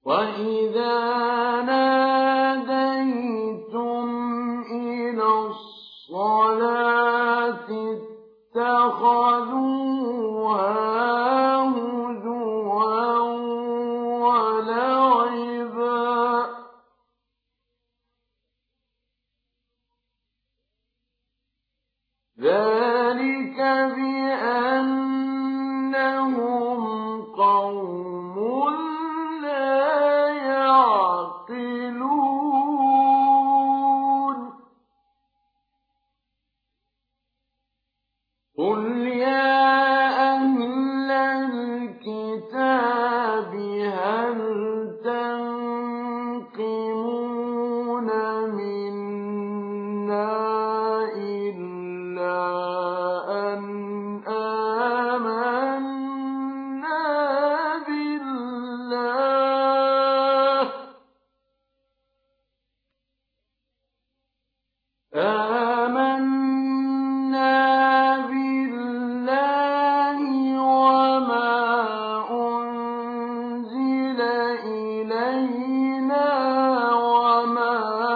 وَإِذَا نَادَيْتُمْ إِلَى الصَّلَاةِ اتَّخَذُوهَا هُزُوًا وَلَعِبًا ۚ ذَلِكَ بِأَنَّهُمْ قَوْمٌ لَّا يَعْقِلُونَ. قُلْ يَا أَهْلَ الْكِتَابِ هَلْ تَنقِمُونَ مِنَّا إِلَّا أَنْ آمَنَّا بِاللَّهِ وَمَا أُنزِلَ إِلَيْنَا وَمَا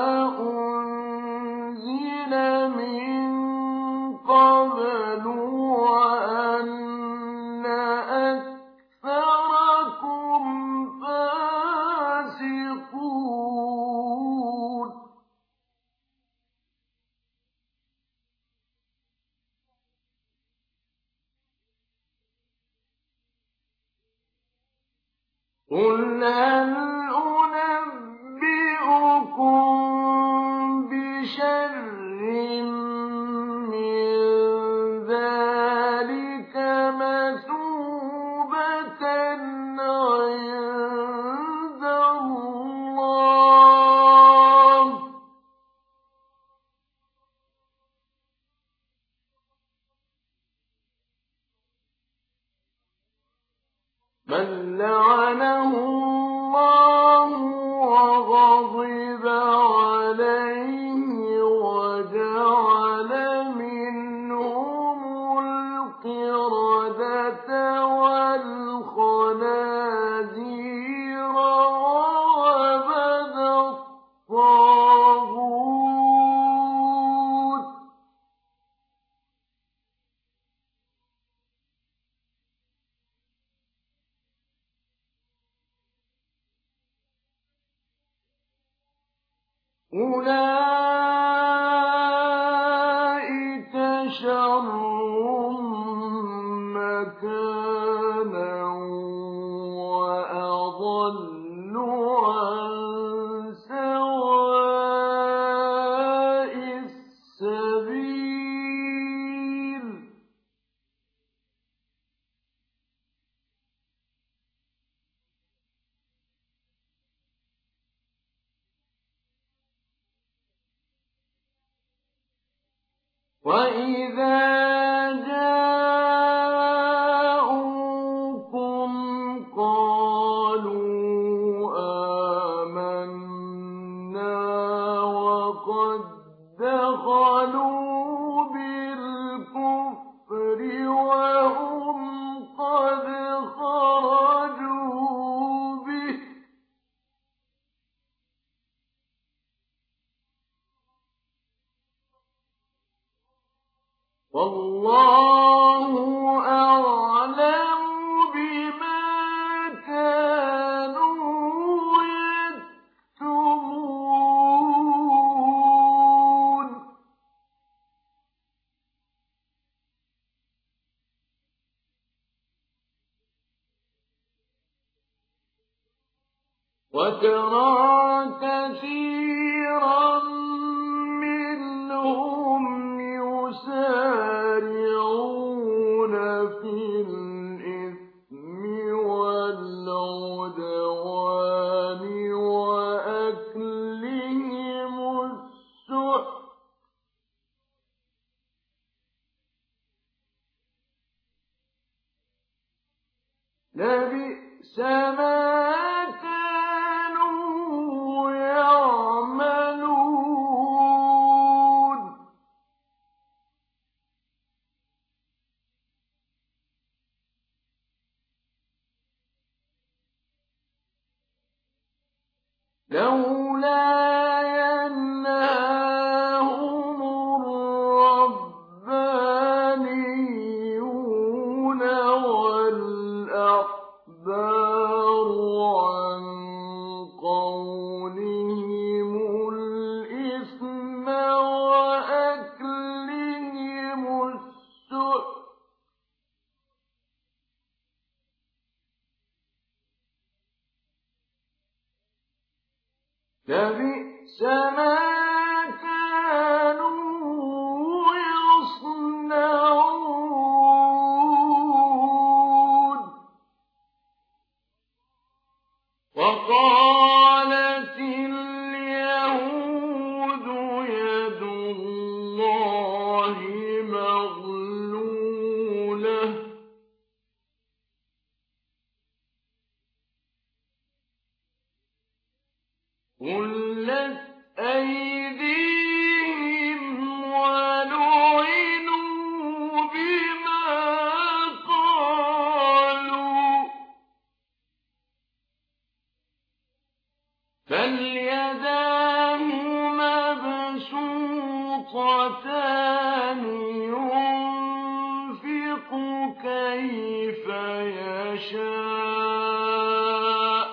أُنزِلَ مِن قَبْلُ وَأَنَّ أَكْثَرَكُمْ فَاسِقُونَ. قُلْ هَلْ أُنَبِّئُكُم بِشَرٍّ مِّن ذَٰلِكَ مَثُوبَةً عِندَ اللَّهِ ۚ مَن لَّعَنَهُ اللَّهُ وَغَضِبَ عَلَيْهِ وَجَعَلَ مِنْهُمُ الْقِرَدَةَ وَالْخَنَازِيرَ وَعَبَدَ الطَّاغُوتَ ۚ أُولَٰئِكَ شَرٌّ مَّكَانًا وَأَضَلُّ عَن سَوَاءِ السَّبِيلِ. وَإِذَا جَاءُوكُمْ قَالُوا آمَنَّا وَقَد دَّخَلُوا بِالْكُفْرِ وَهُمْ قَدْ خَرَجُوا بِهِ ۚ وَاللَّهُ أَعْلَمُ بِمَا كَانُوا يَكْتُمُونَ. وَتَرَىٰ كَثِيرًا مِّنْهُمْ يُسَارِعُونَ فِي الْإِثْمِ وَالْعُدْوَانِ وَأَكْلِهِمُ السُّحْتَ ۚ لَبِئْسَ مَا كَانُوا يَعْمَلُونَ. لولا ينهاهم الربانيون والأحبار عن قولهم الإثم وأكلهم السحت لبئس ما كانوا يصنعون وقالت اليهود يد الله مغلولة غلت أيديهم ولعنوا بما قالوا بل يداه مبسوطتان ينفق كيف يشاء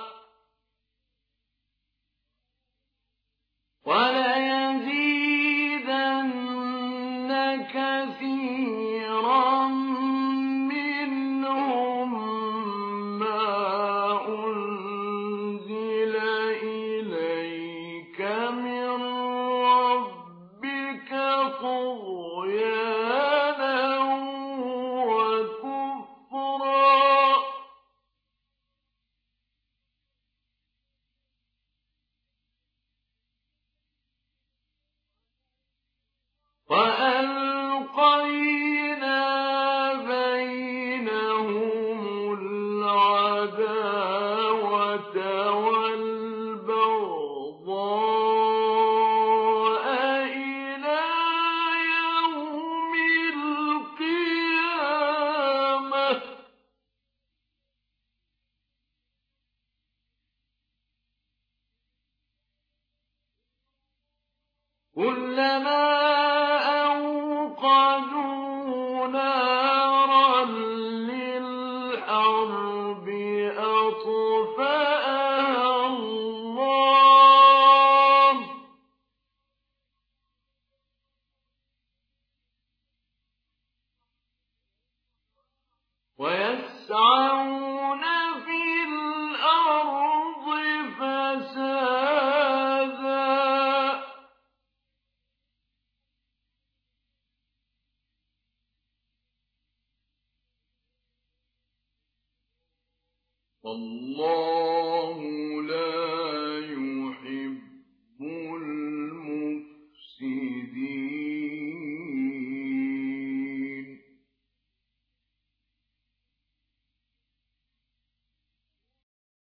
وليزيدن كثيرا منهم ما أنزل إليك من ربك طغيانا وكفرا وألقينا بينهم العداوة والبغضاء إلى يوم القيامة كلما أوقدوا نارا للحرب أطفأها الله ويسعون في الأرض فسادا والله